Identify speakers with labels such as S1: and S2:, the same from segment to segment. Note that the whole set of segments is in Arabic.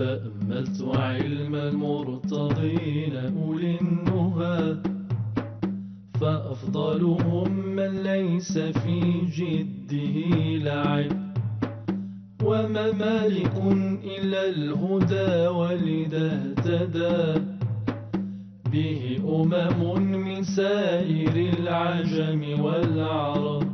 S1: فأمت وعلم المرتضين أولي النهى، فأفضلهم من ليس في جده لعب، وما مالك إلا الهدى ولذا اهتدى به من سائر العجم والعرب.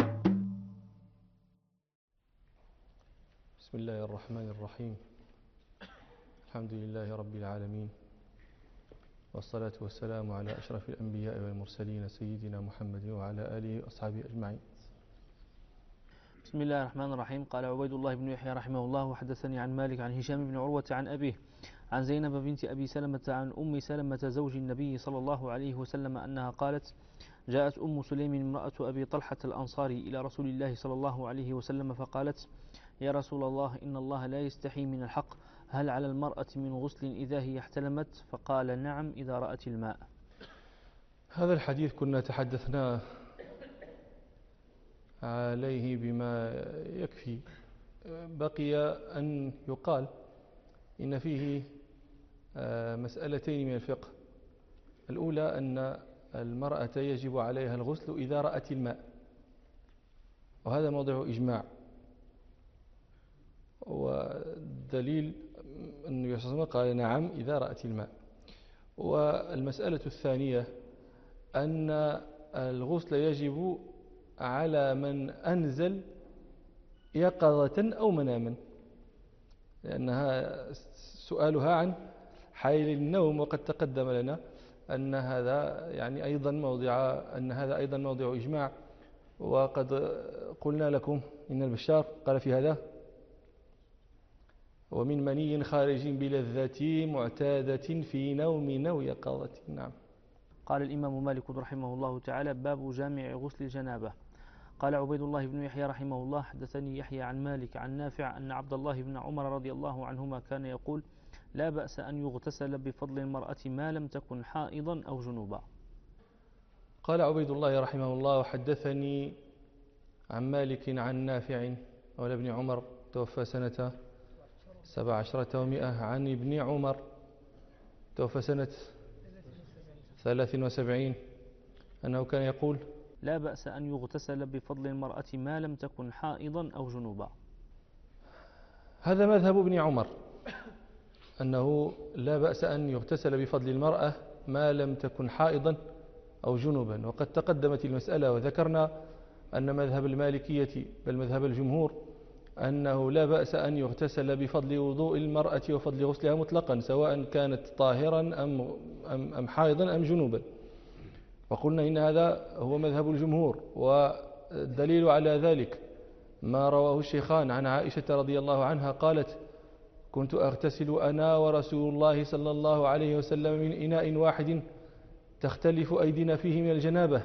S2: بسم الله الرحمن الرحيم. الحمد لله رب العالمين، والصلاة والسلام على أشرف الأنبياء والمرسلين سيدنا محمد وعلى آله وأصحابه أجمعين.
S3: بسم الله الرحمن الرحيم. قال عبيد الله بن يحيى رحمه الله: وحدثني عن مالك عن هشام بن عروة عن أبيه عن زينب بنت أبي سلمة عن أم سلمة زوج النبي صلى الله عليه وسلم أنها قالت: جاءت أم سليم امرأة أبي طلحة الأنصاري إلى رسول الله صلى الله عليه وسلم فقالت: يا رسول الله، إن الله لا يستحي من الحق، هل على المرأة من غسل إذا هي احتلمت؟ فقال: نعم، إذا رأت الماء.
S2: هذا الحديث كنا تحدثنا عليه بما يكفي. بقي أن يقال إن فيه مسألتين من الفقه. الأولى أن المرأة يجب عليها الغسل إذا رأت الماء، وهذا موضع إجماع، والدليل أن يصلى قال: نعم، إذا رأت الماء. والمسألة الثانية أن الغسل يجب على من أنزل يقظة أو مناما، لأنها سؤالها عن حال النوم، وقد تقدم لنا أن هذا أيضا موضع إجماع. وقد قلنا لكم إن البشار قال في هذا: ومن مني خارج بلذة معتادة في نوم أو يقظة. نعم.
S3: قال الإمام مالك رحمه الله تعالى: باب جامع غسل الجنابة. قال عبيد الله بن يحيى رحمه الله: حدثني يحيى عن مالك عن نافع أن عبد الله بن عمر رضي الله عنهما كان يقول: لا بأس أن يغتسل بفضل المرأة ما لم تكن حائضا أو جنوبا.
S2: قال عبيد الله رحمه الله: وحدثني عن مالك عن نافع مولى ابن عمر توفى سنة 17 و100، عن ابن عمر توفى سنة 73، أنه كان يقول:
S3: لا بأس أن يغتسل بفضل المرأة ما لم تكن حائضا أو جنوبا.
S2: هذا مذهب ابن عمر، أنه لا بأس أن يغتسل بفضل المرأة ما لم تكن حائضا أو جنوبا. وقد تقدمت المسألة وذكرنا أن مذهب المالكية بل مذهب الجمهور أنه لا بأس أن يغتسل بفضل وضوء المرأة وفضل غسلها مطلقا، سواء كانت طاهرا أم حائضا أم جنوبا. وقلنا إن هذا هو مذهب الجمهور، والدليل على ذلك ما رواه الشيخان عن عائشة رضي الله عنها قالت: كنت أغتسل أنا ورسول الله صلى الله عليه وسلم من إناء واحد تختلف أيدينا فيه من الجنابة.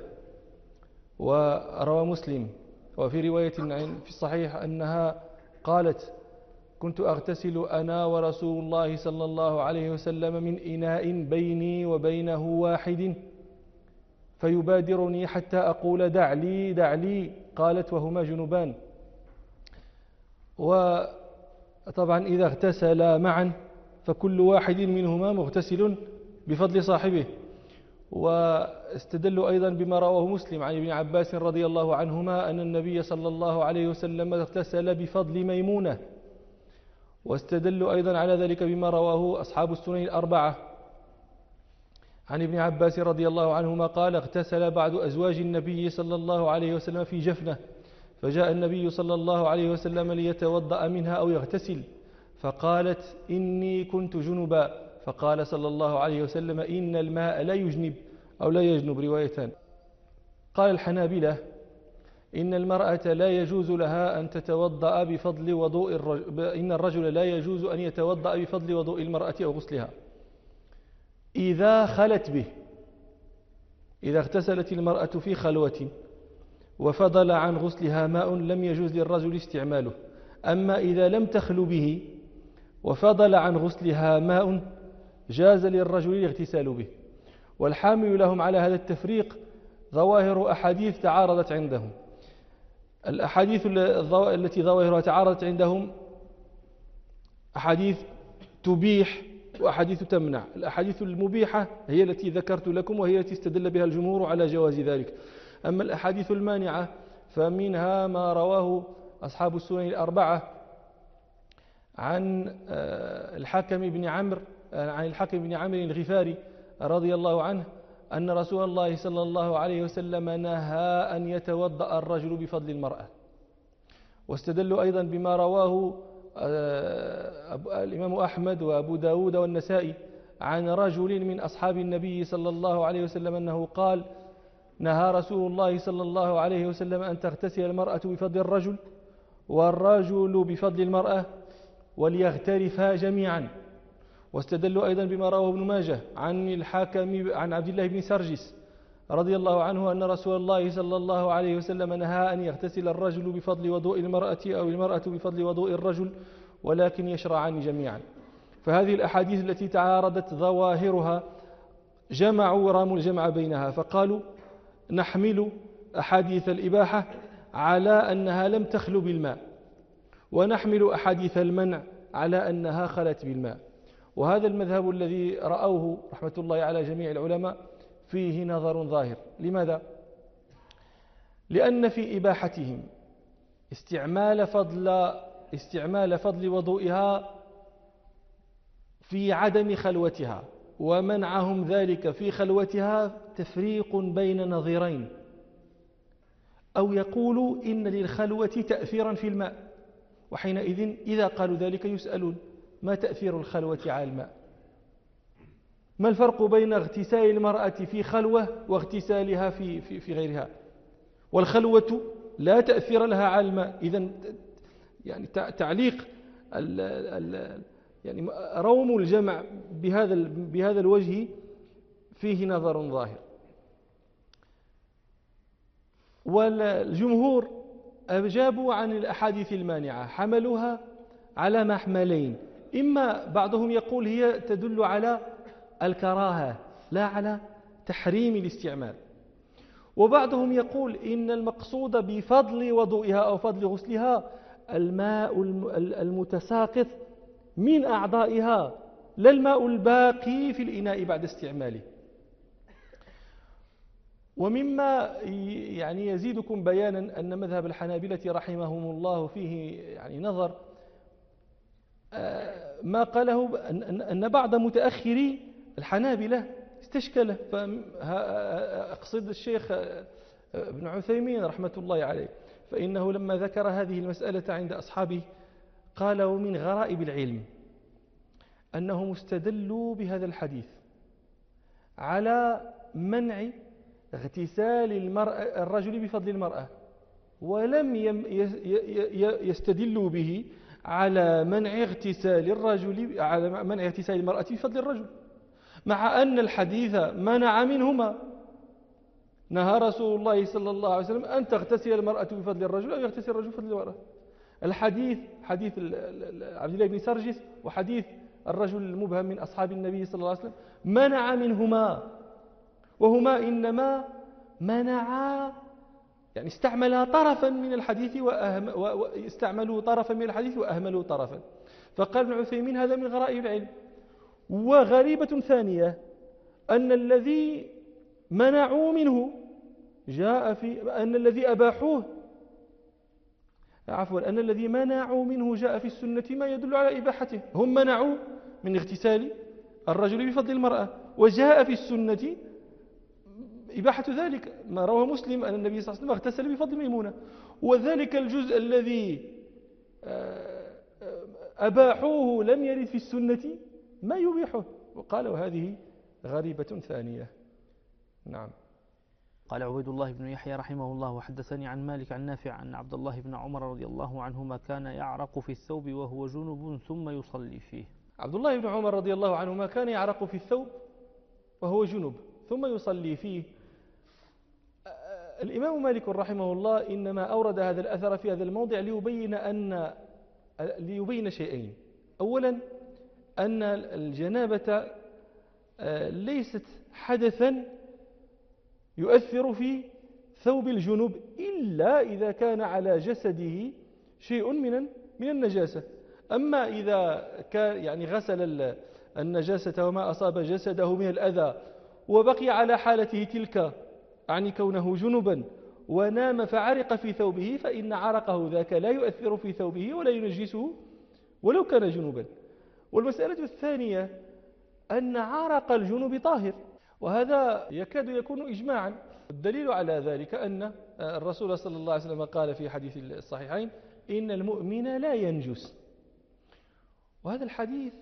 S2: وروى مسلم وفي رواية في الصحيح أنها قالت: كنت أغتسل أنا ورسول الله صلى الله عليه وسلم من إناء بيني وبينه واحد فيبادرني حتى أقول: دع لي دع لي. قالت: وهما جنبان. وطبعا إذا اغتسلا معا فكل واحد منهما مغتسل بفضل صاحبه. واستدلوا أيضا بما رواه مسلم عن ابن عباس رضي الله عنهما أن النبي صلى الله عليه وسلم اغتسل بفضل ميمونة. واستدلوا أيضا على ذلك بما رواه أصحاب السنن الأربعة عن ابن عباس رضي الله عنهما قال: اغتسل بعض أزواج النبي صلى الله عليه وسلم في جفنة، فجاء النبي صلى الله عليه وسلم ليتوضأ منها أو يغتسل، فقالت: إني كنت جنبا، فقال صلى الله عليه وسلم: إن الماء لا يجنب أو لا يجنب، روايتان. قال الحنابلة: إن المرأة لا يجوز لها أن تتوضأ بفضل وضوء إن الرجل لا يجوز أن يتوضأ بفضل وضوء المرأة أو غسلها إذا خلت به، إذا اغتسلت المرأة في خلوة وفضل عن غسلها ماء لم يجوز للرجل استعماله. أما إذا لم تخل به وفضل عن غسلها ماء جاز للرجل الاغتسال به. والحامل لهم على هذا التفريق ظواهر أحاديث تعارضت عندهم. الأحاديث التي ظواهرها تعارضت عندهم أحاديث تبيح وأحاديث تمنع. الأحاديث المبيحة هي التي ذكرت لكم وهي التي استدل بها الجمهور على جواز ذلك. أما الأحاديث المانعة فمنها ما رواه أصحاب السنن الأربعة عن الحكم بن عمرو الغفاري رضي الله عنه أن رسول الله صلى الله عليه وسلم نهى أن يتوضأ الرجل بفضل المرأة. واستدلوا أيضا بما رواه الإمام أحمد وأبو داود والنسائي عن رجل من أصحاب النبي صلى الله عليه وسلم أنه قال: نهى رسول الله صلى الله عليه وسلم أن تغتسل المرأة بفضل الرجل والرجل بفضل المرأة وليغترفا جميعا. واستدلوا أيضا بما رواه ابن ماجه عن الحاكم عن عبد الله بن سرجس رضي الله عنه أن رسول الله صلى الله عليه وسلم نهى أن يغتسل الرجل بفضل وضوء المرأة أو المرأة بفضل وضوء الرجل ولكن يشرعان جميعا. فهذه الأحاديث التي تعارضت ظواهرها راموا الجمع بينها، فقالوا نحمل أحاديث الإباحة على أنها لم تخلو بالماء، ونحمل أحاديث المنع على أنها خلت بالماء. وهذا المذهب الذي رأوه رحمة الله على جميع العلماء فيه نظر ظاهر. لماذا؟ لأن في إباحتهم استعمال فضل وضوئها في عدم خلوتها، ومنعهم ذلك في خلوتها تفريق بين نظيرين، أو يقولوا إن للخلوة تأثيرا في الماء، وحينئذ إذا قالوا ذلك يسألون: ما تأثير الخلوة على الماء؟ ما الفرق بين اغتسال المرأة في خلوة واغتسالها في غيرها؟ والخلوة لا تأثير لها على الماء. إذن يعني تعليق يعني روم الجمع بهذا الوجه فيه نظر ظاهر. والجمهور أجابوا عن الأحاديث المانعة، حملوها على محملين: إما بعضهم يقول هي تدل على الكراهة لا على تحريم الاستعمال، وبعضهم يقول إن المقصود بفضل وضوئها أو فضل غسلها الماء المتساقط من أعضائها لا الماء الباقي في الإناء بعد استعماله. ومما يعني يزيدكم بيانا أن مذهب الحنابلة رحمهم الله فيه يعني نظر، ما قاله أن بعض متأخري الحنابلة استشكله، فأقصد الشيخ ابن عثيمين رحمة الله عليه، فإنه لما ذكر هذه المسألة عند أصحابه قال: ومن غرائب العلم أنهم استدلوا بهذا الحديث على منع اغتسال الرجل بفضل المرأة، ولم يستدلوا به على منع اغتسال المرأة بفضل الرجل، مع أن الحديث منع منهما. نهى رسول الله صلى الله عليه وسلم أن تغتسل المرأة بفضل الرجل أو يغتسل الرجل بفضل المرأة. الحديث حديث عبد الله بن سرجس وحديث الرجل المبهم من أصحاب النبي صلى الله عليه وسلم منع منهما، وهما إنما منعا يعني استعملا طرفا من الحديث واستعملوا طرفا من الحديث وأهملوا طرفا. فقال ابن عثيمين: هذا من غرائب العلم. وغريبة ثانية أن الذي منعوا منه جاء في أن الذي أباحوه أن الذي منعوا منه جاء في السنة ما يدل على إباحته. هم منعوا من اغتسال الرجل بفضل المرأة، وجاء في السنة إباحة ذلك، ما رواه مسلم أن النبي صلى الله عليه وسلم اغتسل بفضل ميمونة، وذلك الجزء الذي أباحوه لم يرد في السنة ما يبيحه. وقالوا هذه غريبة ثانية. نعم.
S3: قال عبيد الله بن يحيى رحمه الله: وحدثني عن مالك عن نافع عن عبد الله بن عمر رضي الله عنهما كان يعرق في الثوب وهو جنب ثم يصلي فيه.
S2: عبد الله بن عمر رضي الله عنهما كان يعرق في الثوب وهو جنب ثم يصلي فيه. الإمام مالك رحمه الله إنما أورد هذا الأثر في هذا الموضع ليبين شيئين: أولا أن الجنابة ليست حدثا يؤثر في ثوب الجنوب إلا إذا كان على جسده شيء من النجاسة. أما إذا كان يعني غسل النجاسة وما أصاب جسده من الأذى وبقي على حالته تلك، يعني كونه جنبا، ونام فعرق في ثوبه، فإن عرقه ذاك لا يؤثر في ثوبه ولا ينجسه ولو كان جنبا. والمسألة الثانية أن عرق الجنب طاهر، وهذا يكاد يكون إجماعا. الدليل على ذلك أن الرسول صلى الله عليه وسلم قال في حديث الصحيحين: إن المؤمن لا ينجس. وهذا الحديث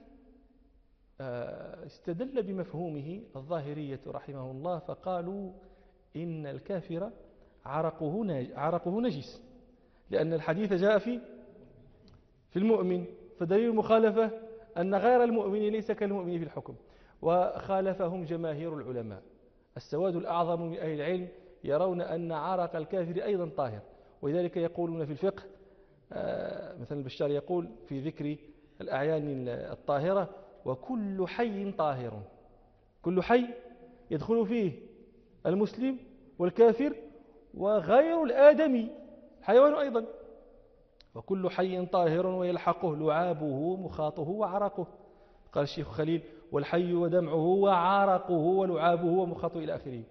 S2: استدل بمفهومه الظاهرية رحمه الله، فقالوا إن الكافر عرقه نجس، لأن الحديث جاء في المؤمن، فدليل المخالفة أن غير المؤمن ليس كالمؤمن في الحكم. وخالفهم جماهير العلماء، السواد الأعظم من أهل العلم يرون أن عرق الكافر أيضا طاهر، ولذلك يقولون في الفقه، مثلا البشار يقول في ذكر الأعيان الطاهرة: وكل حي طاهر. كل حي يدخل فيه المسلم والكافر وغير الآدمي، حيوان أيضا. وكل حي طاهر ويلحقه لعابه مخاطه وعرقه. قال الشيخ خليل: والحي ودمعه وعرقه ولعابه ومخاطه إلى آخره.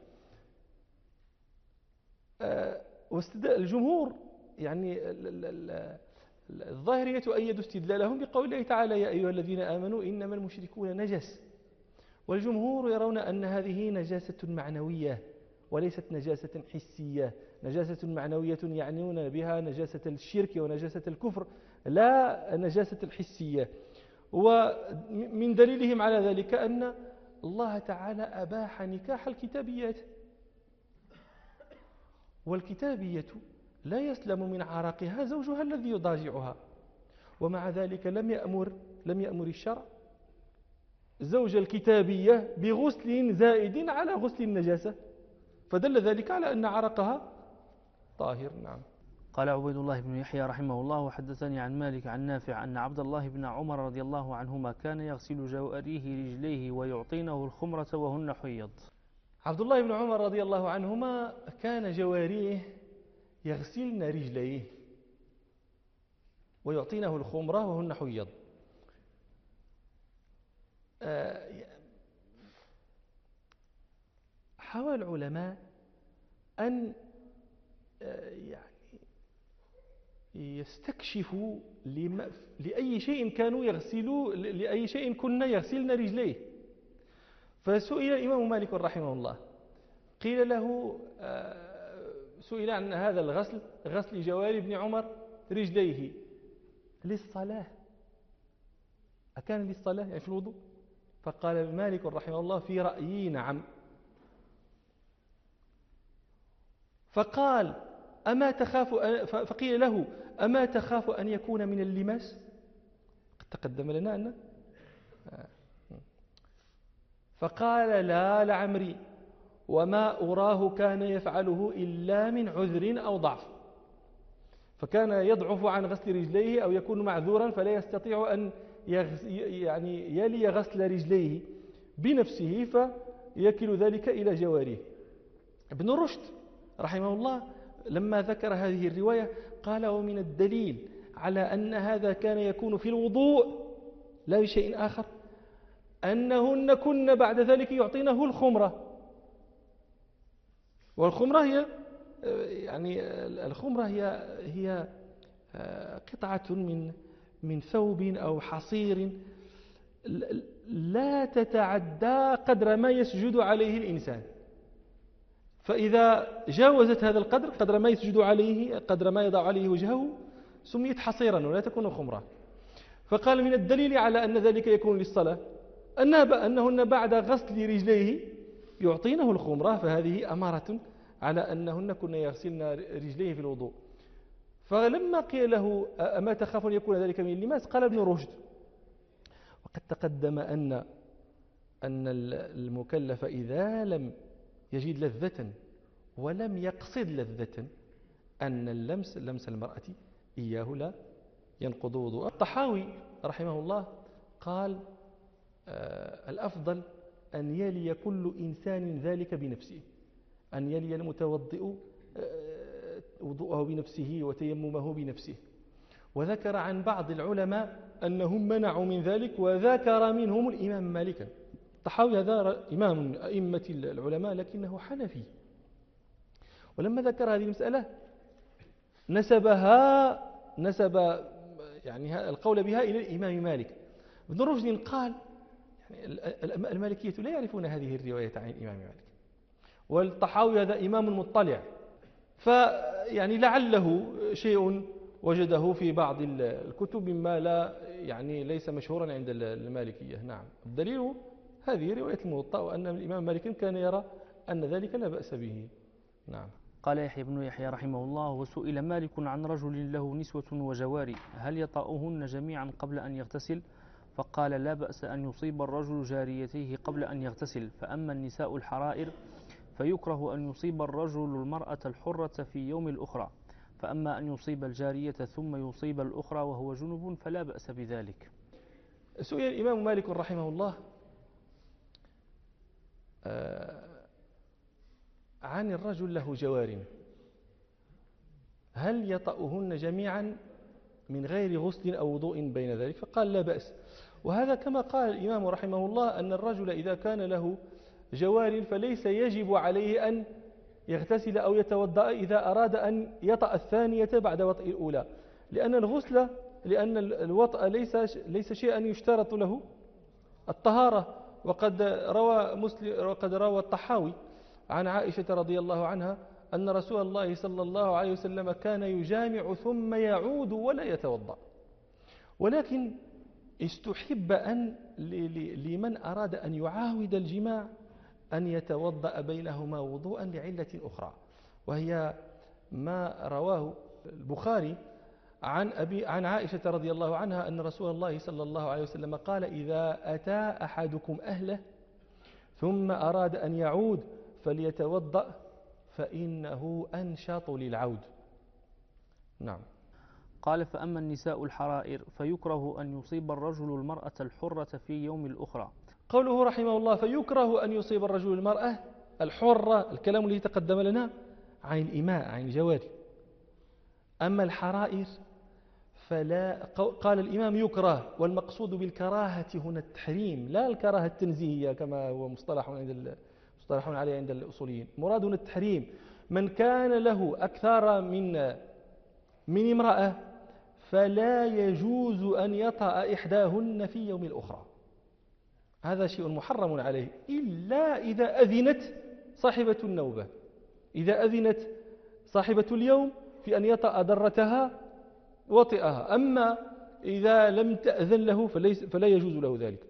S2: الجمهور يعني الظاهرية أيدوا استدلالهم بقول الله تعالى: يا أيها الذين آمنوا إنما المشركون نجس. والجمهور يرون أن هذه نجاسة معنوية وليست نجاسة حسية. نجاسة معنوية يعنون بها نجاسة الشرك ونجاسة الكفر، لا نجاسة الحسية. ومن دليلهم على ذلك أن الله تعالى أباح نكاح الكتابيات، والكتابية لا يسلم من عرقها زوجها الذي يضاجعها، ومع ذلك لم يأمر الشرع زوج الكتابية بغسل زائد على غسل النجاسة، فدل ذلك على أن عرقها طاهر. نعم.
S3: قال عبيد الله بن يحيى رحمه الله: وحدثني عن مالك عن نافع أن عبد الله بن عمر رضي الله عنهما كان يغسل جواريه رجليه ويعطينه الخمرة وهن حيض.
S2: عبد الله بن عمر رضي الله عنهما كان جواريه يغسلن رجليه ويعطينه الخمرة وهن حيض. حاول العلماء أن يعني يستكشفوا لأي شيء كانوا يغسلوا، لأي شيء كنا يغسلن رجليه. فسئل الإمام مالك رحمه الله، قيل له سئل عن هذا الغسل، غسل جواري ابن عمر رجليه للصلاة، أكان للصلاة يعني في الوضوء؟ فقال مالك رحمه الله: في رأيي نعم. فقال: فقيل له: أما تخاف أن يكون من اللماس؟ قد تقدم لنا أن فقال: لا لعمري، وما أراه كان يفعله إلا من عذر أو ضعف. فكان يضعف عن غسل رجليه أو يكون معذورا فلا يستطيع أن يعني يلي غسل رجليه بنفسه، فيكل ذلك إلى جواريه. ابن رشد رحمه الله لما ذكر هذه الرواية قال: ومن الدليل على أن هذا كان يكون في الوضوء لا بشيء آخر أنهن كن بعد ذلك يعطينه الخمرة. والخمرة هي يعني الخمرة هي قطعة من ثوب أو حصير لا تتعدى قدر ما يسجد عليه الإنسان، فإذا جاوزت هذا القدر، قدر ما يسجد عليه، قدر ما يضع عليه وجهه، سميت حصيرا ولا تكون خمرة. فقال: من الدليل على أن ذلك يكون للصلاة أنهن بعد غسل رجليه يعطينه الخمرة، فهذه أمارة على أنهن كن يغسلن رجليه في الوضوء. فلما قيل له: أما تخاف أن يكون ذلك من اللماس؟ قال ابن رشد: وقد تقدم أن المكلف إذا لم يجد لذة ولم يقصد لذة أن لمس المرأة إياه لا ينقض وضوءه. الطحاوي رحمه الله قال: الأفضل أن يلي كل إنسان ذلك بنفسه، أن يلي المتوضئ وضوءه بنفسه وتيممه بنفسه. وذكر عن بعض العلماء أنهم منعوا من ذلك، وذكر منهم الإمام مالك. الطحاوي هذا إمام من أئمة العلماء لكنه حنفي، ولما ذكر هذه المسألة نسب يعني القول بها إلى الإمام مالك. ابن رشد قال يعني المالكية لا يعرفون هذه الرواية عن الإمام مالك، والطحاوي هذا إمام مطلع، فيعني لعله شيء وجده في بعض الكتب مما لا يعني ليس مشهورا عند المالكية. نعم، الدليل هذه رواية الموطأ، وأن الإمام مالك كان يرى أن ذلك لا بأس به. نعم.
S3: قال يحيى بن يحيى رحمه الله: وسئل مالك عن رجل له نسوة وجواري هل يطأهن جميعا قبل أن يغتسل؟ فقال: لا بأس أن يصيب الرجل جاريتيه قبل أن يغتسل، فأما النساء الحرائر فيكره أن يصيب الرجل المرأة الحرة في يوم الأخرى، فأما أن يصيب الجارية ثم يصيب الأخرى وهو جنب فلا بأس بذلك.
S2: سئل الإمام مالك رحمه الله عن الرجل له جوار هل يطأهن جميعا من غير غسل أو وضوء بين ذلك؟ فقال: لا بأس. وهذا كما قال الإمام رحمه الله أن الرجل إذا كان له جوار فليس يجب عليه أن يغتسل أو يتوضأ إذا أراد أن يطأ الثانية بعد وطئ الأولى، لأن الوطأ ليس شيئا يشترط له الطهارة. وقد روى الطحاوي عن عائشة رضي الله عنها أن رسول الله صلى الله عليه وسلم كان يجامع ثم يعود ولا يتوضأ، ولكن استحب أن لمن أراد أن يعاود الجماع أن يتوضأ بينهما وضوءا لعلة أخرى، وهي ما رواه البخاري عن عائشة رضي الله عنها أن رسول الله صلى الله عليه وسلم قال: إذا أتى أحدكم أهله ثم أراد أن يعود فليتوضأ فإنه أنشط للعود. نعم.
S3: قال: فأما النساء الحرائر فيكره أن يصيب الرجل المرأة الحرة في يوم الأخرى.
S2: قوله رحمه الله: فيكره أن يصيب الرجل المرأة الحرة، الكلام الذي تقدم لنا عن الإماء عن الجواري. أما الحرائر فلا، قال الإمام يكره، والمقصود بالكراهة هنا التحريم لا الكراهة التنزيهية كما هو مصطلح عليه عند الأصوليين. مراد هنا التحريم. من كان له أكثر من امرأة فلا يجوز أن يطأ إحداهن في يوم الأخرى، هذا شيء محرم عليه، إلا إذا أذنت صاحبة النوبة، إذا أذنت صاحبة اليوم في أن يطأ ذرتها وطئها، أما إذا لم تأذن له فلا يجوز له ذلك.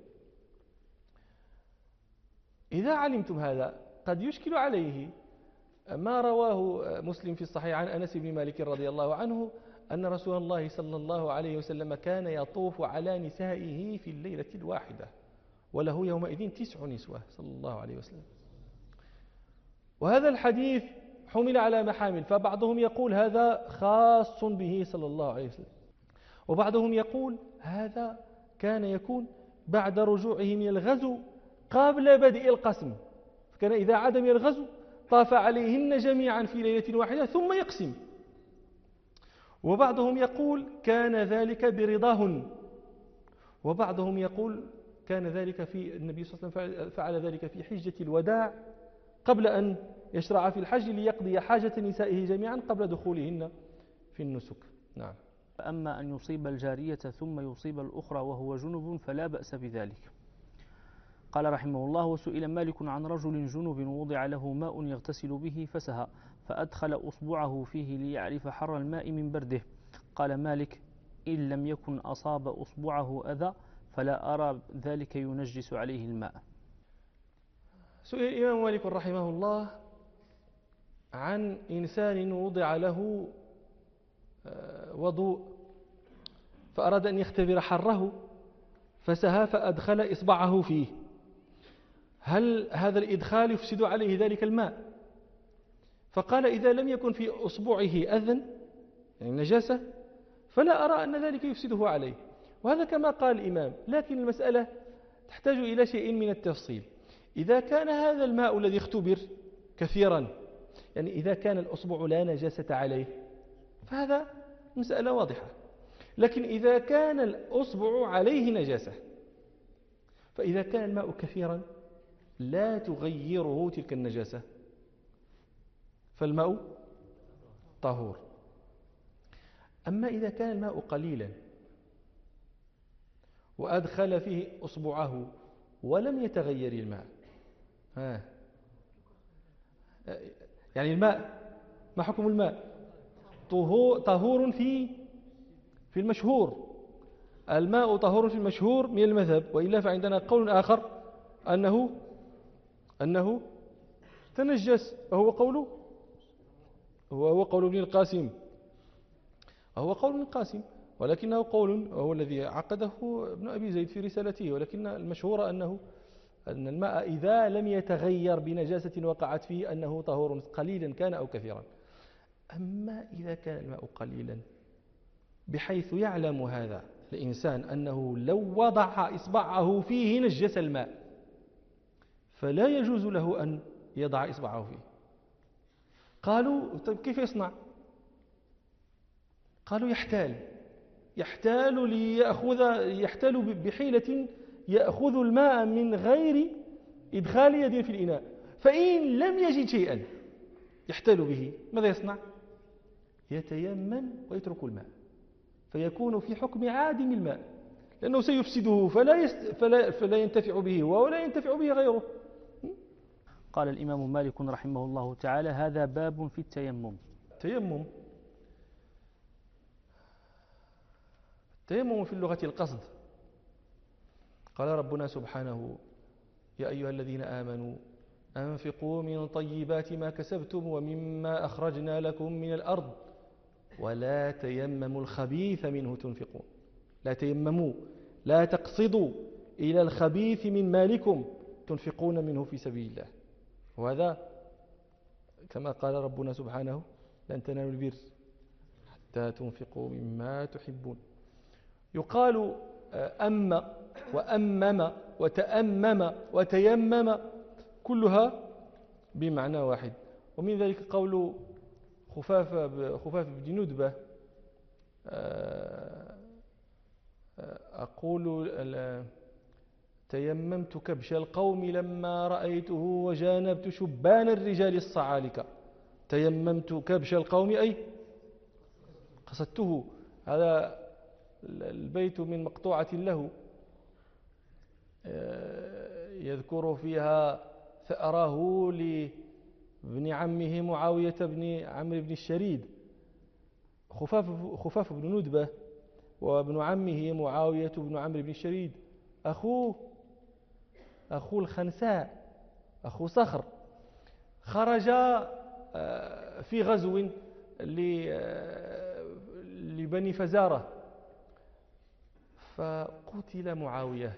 S2: إذا علمتم هذا قد يشكل عليه ما رواه مسلم في الصحيح عن أنس بن مالك رضي الله عنه أن رسول الله صلى الله عليه وسلم كان يطوف على نسائه في الليلة الواحدة، وله يومئذ 9 نسوة صلى الله عليه وسلم. وهذا الحديث حمل على محامل، فبعضهم يقول هذا خاص به صلى الله عليه وسلم، وبعضهم يقول هذا كان يكون بعد رجوعه من الغزو قبل بدء القسم، فكان إذا عاد من الغزو طاف عليهن جميعا في ليلة واحدة ثم يقسم. وبعضهم يقول كان ذلك برضاهن، وبعضهم يقول كان ذلك في النبي صلى الله عليه وسلم فعل ذلك في حجة الوداع قبل أن يشرع في الحج ليقضي حاجة نسائه جميعا قبل دخولهن في النسك. نعم.
S3: فأما أن يصيب الجارية ثم يصيب الأخرى وهو جنب فلا بأس بذلك. قال رحمه الله: وسئل مالك عن رجل جنب وضع له ماء يغتسل به فسهى فأدخل أصبعه فيه ليعرف حر الماء من برده. قال مالك: إن لم يكن أصاب أصبعه أذى فلا أرى ذلك ينجس عليه الماء.
S2: سئل الإمام مالك رحمه الله عن إنسان وضع له وضوء فأراد أن يختبر حره فسهى فأدخل إصبعه فيه، هل هذا الإدخال يفسد عليه ذلك الماء؟ فقال: إذا لم يكن في أصبعه أذى يعني نجاسة فلا أرى أن ذلك يفسده عليه. وهذا كما قال الإمام، لكن المسألة تحتاج إلى شيء من التفصيل. إذا كان هذا الماء الذي اختبر كثيرا، يعني إذا كان الأصبع لا نجاسة عليه فهذا مسألة واضحة، لكن إذا كان الأصبع عليه نجاسة، فإذا كان الماء كثيرا لا تغيره تلك النجاسة، فالماء طهور. أما إذا كان الماء قليلا وأدخل فيه أصبعه ولم يتغير الماء، يعني الماء، ما حكم الماء؟ طهور في المشهور، الماء طهور في المشهور من المذهب، وإلا فعندنا قول آخر أنه تنجس، وهو قول ابن القاسم، ولكنه قول وهو الذي عقده ابن أبي زيد في رسالته، ولكن المشهور أن الماء إذا لم يتغير بنجاسة وقعت فيه أنه طهور قليلا كان أو كثيرا. أما إذا كان الماء قليلا بحيث يعلم هذا الإنسان أنه لو وضع إصبعه فيه نجس الماء، فلا يجوز له أن يضع إصبعه فيه. قالوا طيب كيف يصنع؟ قالوا يحتال بحيلة يأخذ الماء من غير إدخال يد في الإناء، فإن لم يجد شيئا يحتال به ماذا يصنع؟ يتيمم ويترك الماء، فيكون في حكم عادم الماء، لأنه سيفسده فلا ينتفع به هو ولا ينتفع به غيره.
S3: قال الإمام مالك رحمه الله تعالى: هذا باب في التيمم.
S2: التيمم في اللغة القصد. قال ربنا سبحانه: يا أيها الذين آمنوا أنفقوا من طيبات ما كسبتم ومما أخرجنا لكم من الأرض ولا تيمموا الخبيث منه تنفقون. لا تيمموا، لا تقصدوا إلى الخبيث من مالكم تنفقون منه في سبيل الله. وهذا كما قال ربنا سبحانه: لن تنالوا البر حتى تنفقوا مما تحبون. يقال أما وأمم وتأمم وتيمم كلها بمعنى واحد. ومن ذلك قول خفاف بن ندبة: أقول تيممت كبش القوم لما رأيته وجانبت شبان الرجال الصعالكة. تيممت كبش القوم أي قصدته. هذا البيت من مقطوعة له يذكر فيها ثأره لابن عمه معاوية بن عمرو بن الشريد. خفاف بن ندبة وابن عمه معاوية بن عمرو بن الشريد أخو الخنساء، أخو صخر، خرج في غزو لبني فزارة، فقتل معاوية.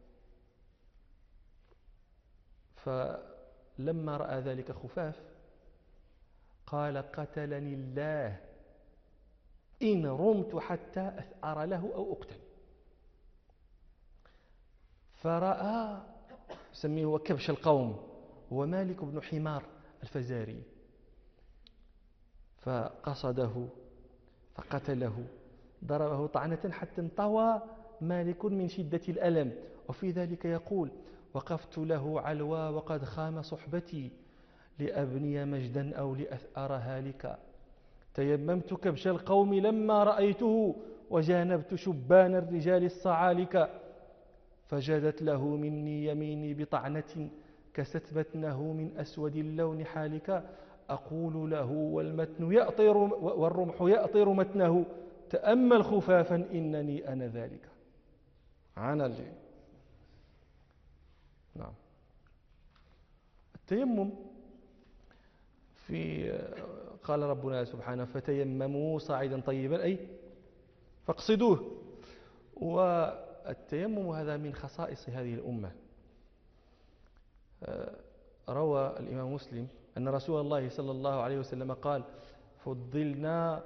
S2: فلما رأى ذلك خفاف قال: قتلني الله إن رمت حتى أثأر له أو أقتل. فرأى يسميه هو كبش القوم، هو مالك بن حمار الفزاري، فقصده فقتله، ضربه طعنة حتى انطوى مالك من شدة الألم. وفي ذلك يقول: وقفت له علوى وقد خام صحبتي لأبني مجدا أو لأثأر هالكا. تيممت كبش القوم لما رأيته وجانبت شبان الرجال الصعالكا. فجدت له مني يميني بطعنة كست بطنه من أسود اللون حالكا. أقول له والمتن يأطر والرمح يأطر متنه تأمل خفافا إنني أنا ذلك. نعم. التيمم قال ربنا سبحانه: فتيمموا صعيدا طيبا أي فاقصدوه. والتيمم هذا من خصائص هذه الأمة. روى الإمام مسلم أن رسول الله صلى الله عليه وسلم قال: فضلنا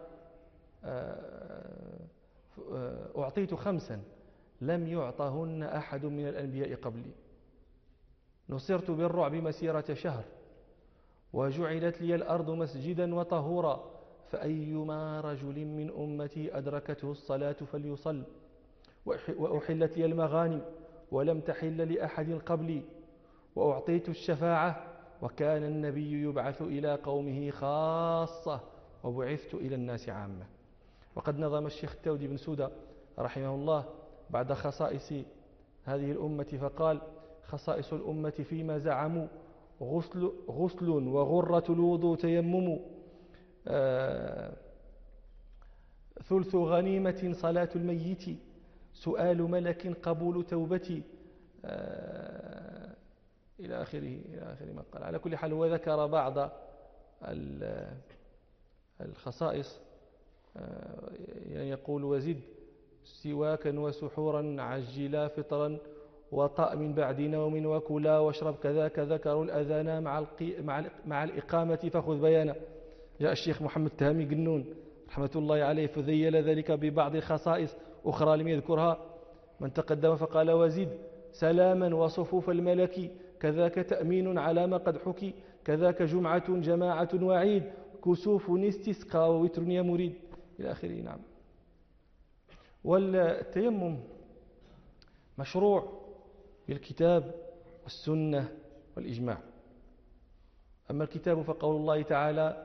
S2: أعطيت 5 لم يعطهن أحد من الأنبياء قبلي. نصرت بالرعب مسيرة شهر، وجعلت لي الأرض مسجدا وطهورا، فأيما رجل من أمتي أدركته الصلاة فليصل وأحلت لي المغانم ولم تحل لأحد قبلي وأعطيت الشفاعة وكان النبي يبعث إلى قومه خاصة وبعثت إلى الناس عامة. وقد نظم الشيخ التودي بن سودة رحمه الله بعد خصائص هذه الأمة فقال: خصائص الأمة فيما زعموا: غسل وغرة الوضوء تيمم، ثلث غنيمة صلاة الميت، سؤال ملك قبول توبتي، إلى آخر ما قال. على كل حال هو ذكر بعض الخصائص، يعني يقول: وزد سواكا وسحورا عجلا فطرا وطأ من بعد نوم وكلا واشرب كذاك ذكروا الأذان مع الإقامة فخذ بيانا. جاء الشيخ محمد تهامي قنون رحمة الله عليه فذيل ذلك ببعض الخصائص أخرى لم يذكرها من تقدم فقال: وزد سلاما وصفوف الملك، كذاك تأمين على ما قد حكي، كذاك جماعة وعيد، كسوف استسقى ووتر يا مريد، إلى آخره. نعم. والتيمم مشروع بالكتاب والسنة والإجماع. أما الكتاب فقول الله تعالى: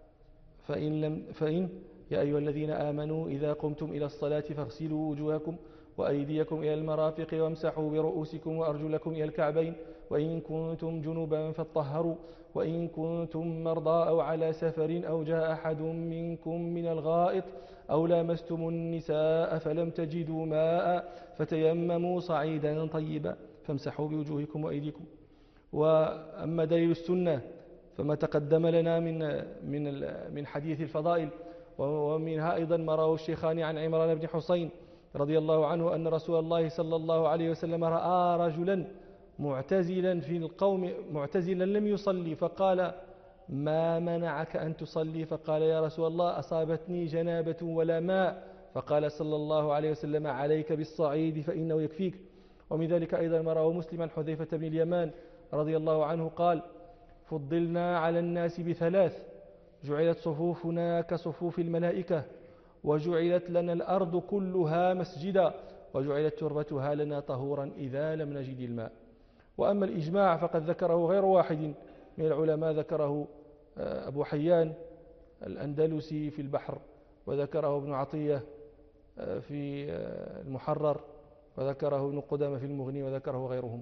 S2: فإن يا أيها الذين آمنوا إذا قمتم إلى الصلاة فاغسلوا وجوهكم وأيديكم إلى المرافق وامسحوا برؤوسكم وأرجلكم إلى الكعبين وإن كنتم جنبا فاطهروا وإن كنتم مرضى أو على سفر أو جاء أحد منكم من الغائط أو لامستم النساء فلم تجدوا ماء فتيمموا صعيدا طيبا فامسحوا بوجوهكم وأيديكم. وأما دليل السنة فما تقدم لنا من حديث الفضائل، ومنها أيضا ما رواه الشيخان عن عمران بن حسين رضي الله عنه أن رسول الله صلى الله عليه وسلم رأى رجلا معتزلا في القوم معتزلا لم يصلي فقال: ما منعك أن تصلي؟ فقال: يا رسول الله أصابتني جنابة ولا ماء. فقال صلى الله عليه وسلم: عليك بالصعيد فإنه يكفيك. ومن ذلك أيضا ما رواه مسلم عن حذيفة بن اليمان رضي الله عنه قال: فضلنا على الناس بثلاث: جعلت صفوفنا كصفوف الملائكة، وجعلت لنا الأرض كلها مسجدا، وجعلت تربتها لنا طهورا إذا لم نجد الماء. وأما الإجماع فقد ذكره غير واحد من العلماء، ذكره أبو حيان الأندلسي في البحر، وذكره ابن عطية في المحرر، وذكره ابن قدامة في المغني، وذكره غيرهم.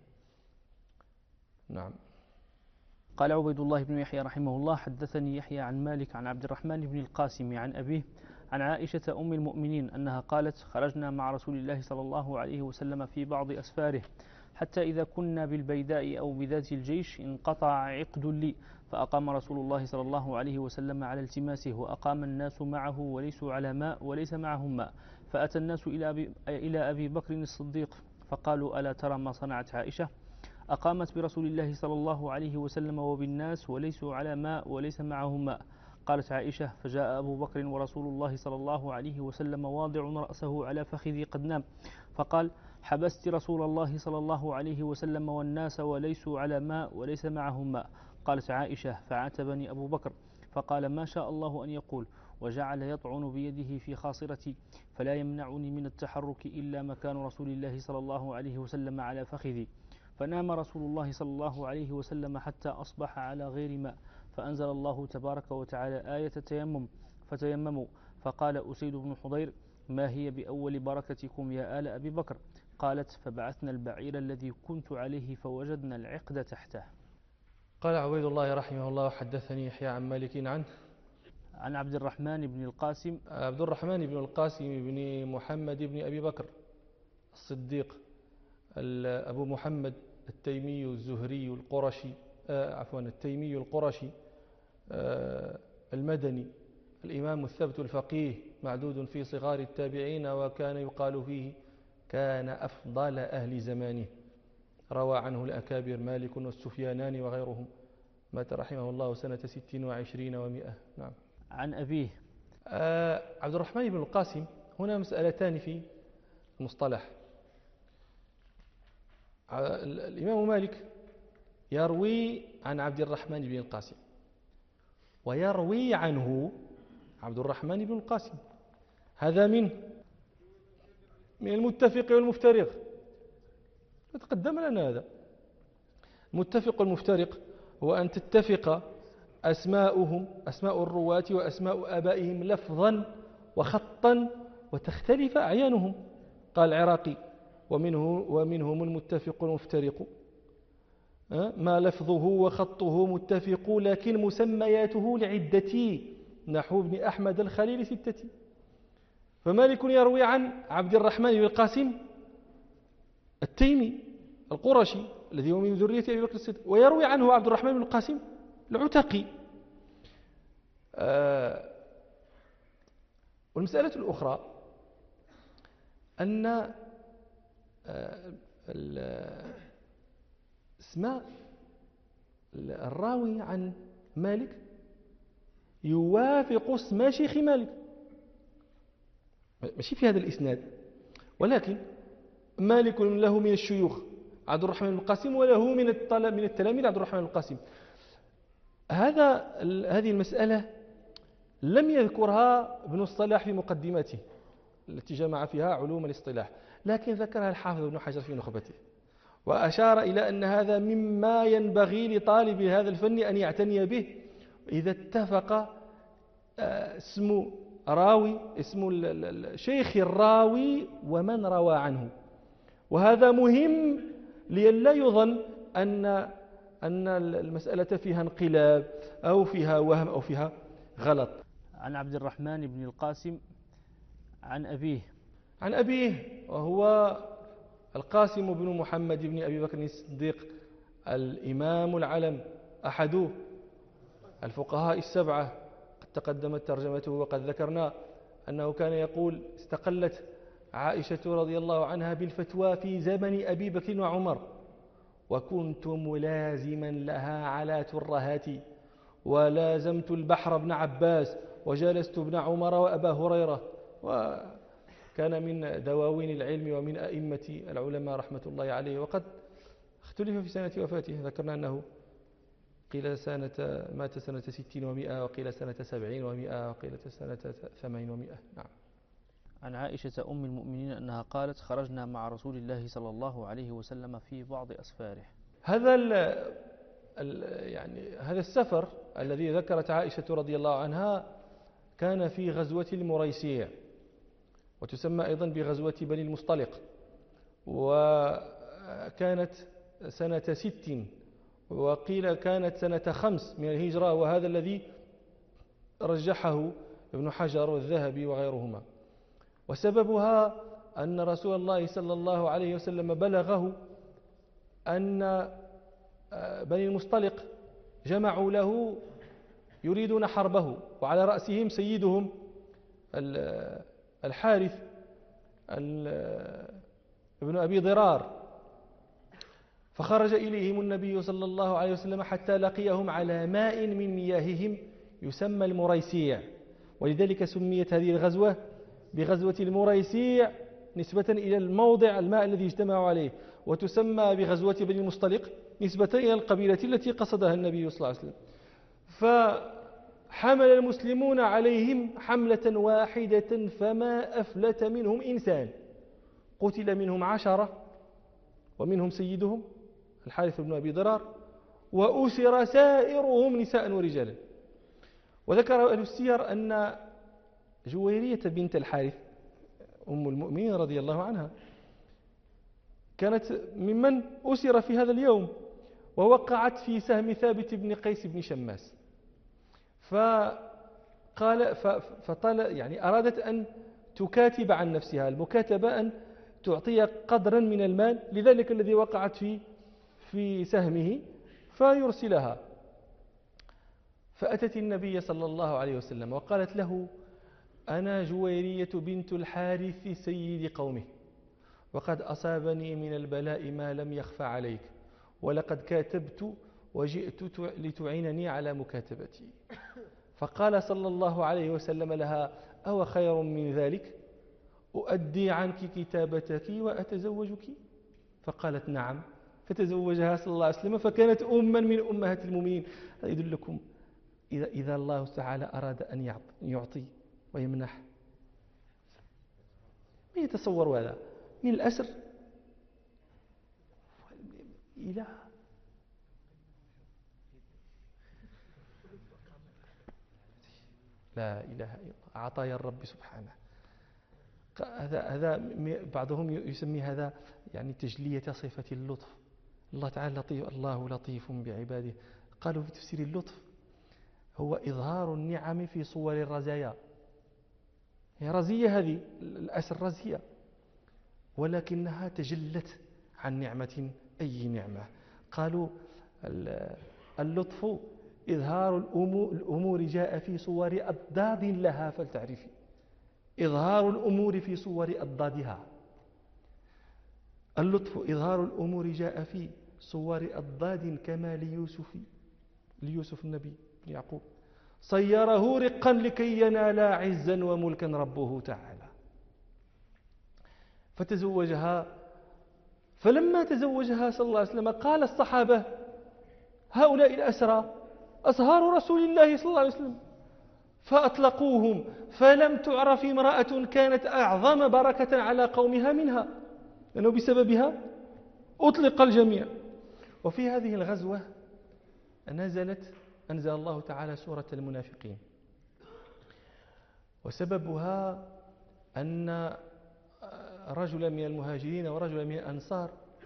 S2: نعم.
S3: قال عبيد الله بن يحيى رحمه الله: حدثني يحيى عن مالك عن عبد الرحمن بن القاسم عن أبيه عن عائشة أم المؤمنين أنها قالت: خرجنا مع رسول الله صلى الله عليه وسلم في بعض أسفاره حتى إذا كنا بالبيداء أو بذات الجيش انقطع عقد لي، فأقام رسول الله صلى الله عليه وسلم على التماسه، وأقام الناس معه وليسوا على ماء وليس معهم ماء، فأتى الناس إلى أبي بكر الصديق فقالوا: ألا ترى ما صنعت عائشة؟ أقامت برسول الله صلى الله عليه وسلم وبالناس وليسوا على ماء وليس معهم ماء. قالت عائشة: فجاء أبو بكر ورسول الله صلى الله عليه وسلم واضع رأسه على فخذي قد نام، فقال: حبست رسول الله صلى الله عليه وسلم والناس وليسوا على ماء وليس معهم ماء. قالت عائشة: فعاتبني أبو بكر فقال: ما شاء الله أن يقول، وجعل يطعن بيده في خاصرتي، فلا يمنعني من التحرك إلا مكان رسول الله صلى الله عليه وسلم على فخذي. فنام رسول الله صلى الله عليه وسلم حتى أصبح على غير ماء، فأنزل الله تبارك وتعالى آية التيمم فتيمموا. فقال أسيد بن حضير: ما هي بأول بركتكم يا آل أبي بكر؟ قالت: فبعثنا البعير الذي كنت عليه فوجدنا العقد تحته.
S2: قال عبيد الله رحمه الله: حدثني يحيى عن مالك
S3: عن عبد الرحمن بن القاسم.
S2: عبد الرحمن بن القاسم بن محمد بن أبي بكر الصديق أبو محمد التيمي الزهري القرشي، التيمي القرشي المدني، الإمام الثبت الفقيه، معدود في صغار التابعين، وكان يقال فيه كان أفضل أهل زمانه. روى عنه الأكابر مالك والسفيانان وغيرهم. مات رحمه الله سنة 26 و100. نعم.
S3: عن أبيه.
S2: عبد الرحمن بن القاسم، هنا مسألتان في المصطلح. الإمام مالك يروي عن عبد الرحمن بن القاسم، ويروي عنه عبد الرحمن بن القاسم. هذا من المتفق والمفترق، تقدم لنا هذا. المتفق والمفترق هو أن تتفق أسماؤهم، أسماء الرواة وأسماء آبائهم لفظا وخطا، وتختلف أعيانهم. قال العراقي: ومنهم المتفق والمفترق ما لفظه وخطه متفق، لكن مسمياته لعدة، نحو ابن أحمد الخليل 6. فمالك يروي عن عبد الرحمن بن القاسم التيمي القرشي الذي هو من ذرية أبي بكر الصديق، ويروي عنه عبد الرحمن بن القاسم العتقي. والمسألة الأخرى أن اسماء الراوي عن مالك يوافق اسم شيخ مالك، ماشي في هذا الإسناد، ولكن مالك له من الشيوخ عبد الرحمن بن القاسم، وله من التلاميذ عبد الرحمن بن القاسم. هذه المسألة لم يذكرها ابن الصلاح في مقدمته التي جمع فيها علوم الاصطلاح، لكن ذكرها الحافظ ابن حجر في نخبته، وأشار إلى أن هذا مما ينبغي لطالب هذا الفن أن يعتني به. إذا اتفق اسم راوي، اسم شيخ الراوي ومن روى عنه، وهذا مهم لئلا يظن أن المسألة فيها انقلاب أو فيها وهم أو فيها غلط.
S3: عن عبد الرحمن بن القاسم عن أبيه وهو القاسم بن محمد بن أبي بكر الصديق الإمام العلم، أحد الفقهاء السبعة، قد تقدمت ترجمته وقد ذكرنا أنه كان يقول: استقلت عائشة رضي الله عنها بالفتوى في زمن أبي بكر وعمر، وكنت ملازما لها على ترهاتي، ولازمت البحر ابن عباس، وجلست ابن عمر وأبا هريرة. وكان من دواوين العلم ومن أئمة العلماء رحمة الله عليه، وقد اختلف في سنة وفاته، ذكرنا أنه قيل مات سنة 60 و100، وقيل سنة 70 و100، وقيل سنة 80 و100. نعم. عن عائشة أم المؤمنين أنها قالت: خرجنا مع رسول الله صلى الله عليه وسلم في بعض أسفاره.
S2: هذا السفر الذي ذكرت عائشة رضي الله عنها كان في غزوة المريسيع، وتسمى أيضا بغزوة بني المصطلق، وكانت سنة 6، وقيل كانت سنة 5 من الهجرة، وهذا الذي رجحه ابن حجر والذهبي وغيرهما. وسببها أن رسول الله صلى الله عليه وسلم بلغه أن بني المصطلق جمعوا له يريدون حربه، وعلى رأسهم سيدهم الحارث ابن أبي ضرار. فخرج إليهم النبي صلى الله عليه وسلم حتى لقيهم على ماء من مياههم يسمى المريسيع، ولذلك سميت هذه الغزوة بغزوة المريسيع نسبة إلى الموضع، الماء الذي اجتمعوا عليه، وتسمى بغزوة بني المصطلق نسبة إلى القبيلة التي قصدها النبي صلى الله عليه وسلم. فحمل المسلمون عليهم حملة واحدة فما أفلت منهم إنسان، قتل منهم 10، ومنهم سيدهم الحارث بن أبي ضرار، وأسر سائرهم نساء ورجالا. وذكر أهل السير أن جويرية بنت الحارث أم المؤمنين رضي الله عنها كانت ممن أسر في هذا اليوم، ووقعت في سهم ثابت بن قيس بن شماس، أرادت أن تكاتب عن نفسها، المكاتبة أن تعطي قدرا من المال لذلك الذي وقعت في سهمه فيرسلها. فأتت النبي صلى الله عليه وسلم وقالت له: أنا جويرية بنت الحارث سيد قومه، وقد أصابني من البلاء ما لم يخفى عليك، ولقد كاتبت وجئت لتعينني على مكاتبتي. فقال صلى الله عليه وسلم لها: أو خير من ذلك، أؤدي عنك كتابتك وأتزوجك؟ فقالت: نعم. فتزوجها صلى الله عليه وسلم، فكانت أما من أمهات المؤمنين. يدلكم إذا الله تعالى أراد أن يعطي ويمنح. من يتصور هذا؟ من الأسر إلى لا إله إلا الله، عطايا الرب سبحانه. هذا بعضهم يسمي هذا يعني تجلية صفة اللطف. الله تعالى لطيف، الله لطيف بعباده. قالوا في تفسير اللطف هو إظهار النعم في صور الرزايا. هي رزية، هذه الأسر رزية، ولكنها تجلت عن نعمة، أي نعمة. قالوا اللطف إظهار الأمور جاء في صور أضداد لها فلتعرفي. إظهار الأمور في صور أضدادها. اللطف إظهار الأمور جاء في صور أضداد كما ليوسف النبي يعقوب صيره رقا لكي ينال عزا وملكا ربه تعالى. فتزوجها، فلما تزوجها صلى الله عليه وسلم قال الصحابة هؤلاء الأسرى أصهار رسول الله صلى الله عليه وسلم، فأطلقوهم، فلم تعرف امرأة كانت أعظم بركة على قومها منها، لأنه بسببها أطلق الجميع. وفي هذه الغزوة أنزل الله تعالى سورة المنافقين، وسببها أن رجلا من المهاجرين ورجلا من الأنصار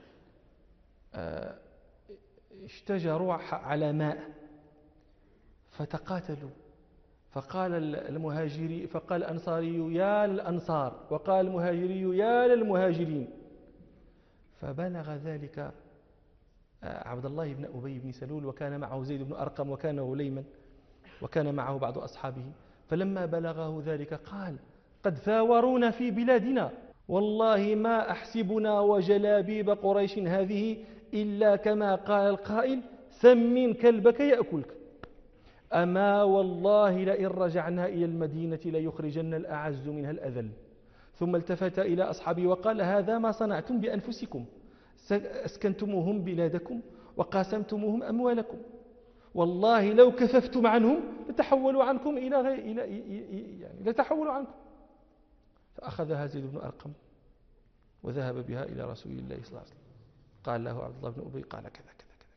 S2: اشتجروا على ماء فتقاتلوا، فقال الأنصاري يا للأنصار، وقال المهاجري يا للمهاجرين. فبلغ ذلك عبد الله بن أبي بن سلول، وكان معه زيد بن أرقم، وكان غليما، وكان معه بعض أصحابه. فلما بلغه ذلك قال قد ثاورونا في بلادنا، والله ما أحسبنا وجلابيب قريش هذه إلا كما قال القائل سمن كلبك يأكلك. أما والله لئن رجعنا إلى المدينة ليخرجن الأعز منها الأذل. ثم التفت إلى أصحابه وقال هذا ما صنعتم بأنفسكم، أسكنتموهم بلادكم وقاسمتموهم أموالكم، والله لو كففتم عنهم لتحولوا عنكم لتحولوا عنكم. فأخذها زيد بن أرقم وذهب بها إلى رسول الله صلى الله عليه وسلم. قال له عبد الله بن أبي قال كذا كذا كذا.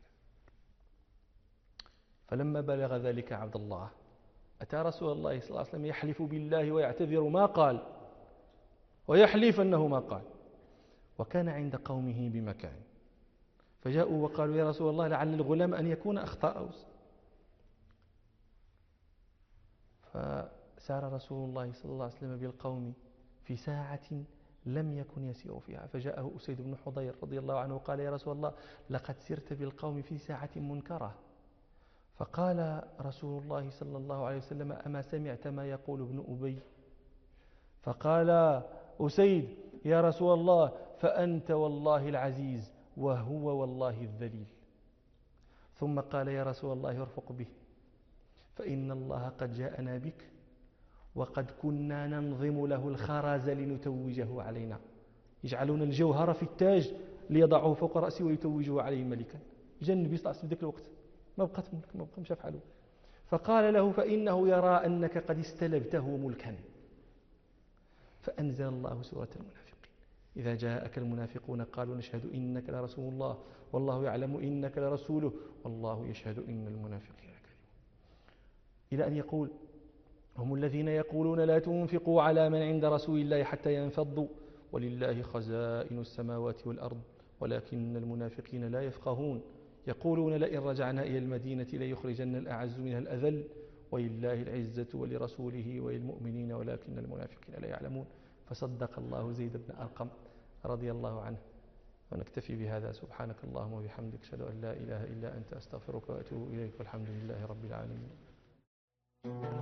S2: فلما بلغ ذلك عبد الله أتى رسول الله صلى الله عليه وسلم يحلف بالله ويعتذر ما قال، ويحلف أنه ما قال، وكان عند قومه بمكان. فجاءوا وقالوا يا رسول الله لعل الغلام أن يكون أخطأ أوس. فسار رسول الله صلى الله عليه وسلم بالقوم في ساعة لم يكن يسير فيها، فجاءه أسيد بن حضير رضي الله عنه وقال يا رسول الله لقد سرت بالقوم في ساعة منكرة. فقال رسول الله صلى الله عليه وسلم أما سمعت ما يقول ابن أبي؟ فقال أسيد يا رسول الله فأنت والله العزيز وهو والله الذليل. ثم قال يا رسول الله ارفق به، فإن الله قد جاءنا بك وقد كنا ننظم له الخرز لنتوجه علينا. يجعلون الجوهر في التاج ليضعوه فوق رأسه ويتوجه عليه ملكا. جاء النبي صلى الله عليه وسلم ذاك الوقت ما بقت ملك، ما بقى مش يفعلوا. فقال له فإنه يرى أنك قد استلبته ملكا. فأنزل الله سورة المنافقين إذا جاءك المنافقون قالوا نشهد إنك لرسول الله والله يعلم إنك لرسوله والله يشهد إن المنافقين كاذبون. إلى أن يقول هم الذين يقولون لا تنفقوا على من عند رسول الله حتى ينفضوا ولله خزائن السماوات والأرض ولكن المنافقين لا يفقهون يقولون لئن رجعنا إلى المدينة ليخرجن الأعز منها الأذل ولله العزة ولرسوله وللمؤمنين ولكن المنافقين لا يعلمون. فصدق الله زيد بن أرقم رضي الله عنه. ونكتفي بهذا. سبحانك اللهم وبحمدك أشهد أن لا إله إلا أنت أستغفرك وأتوب إليك والحمد لله رب العالمين.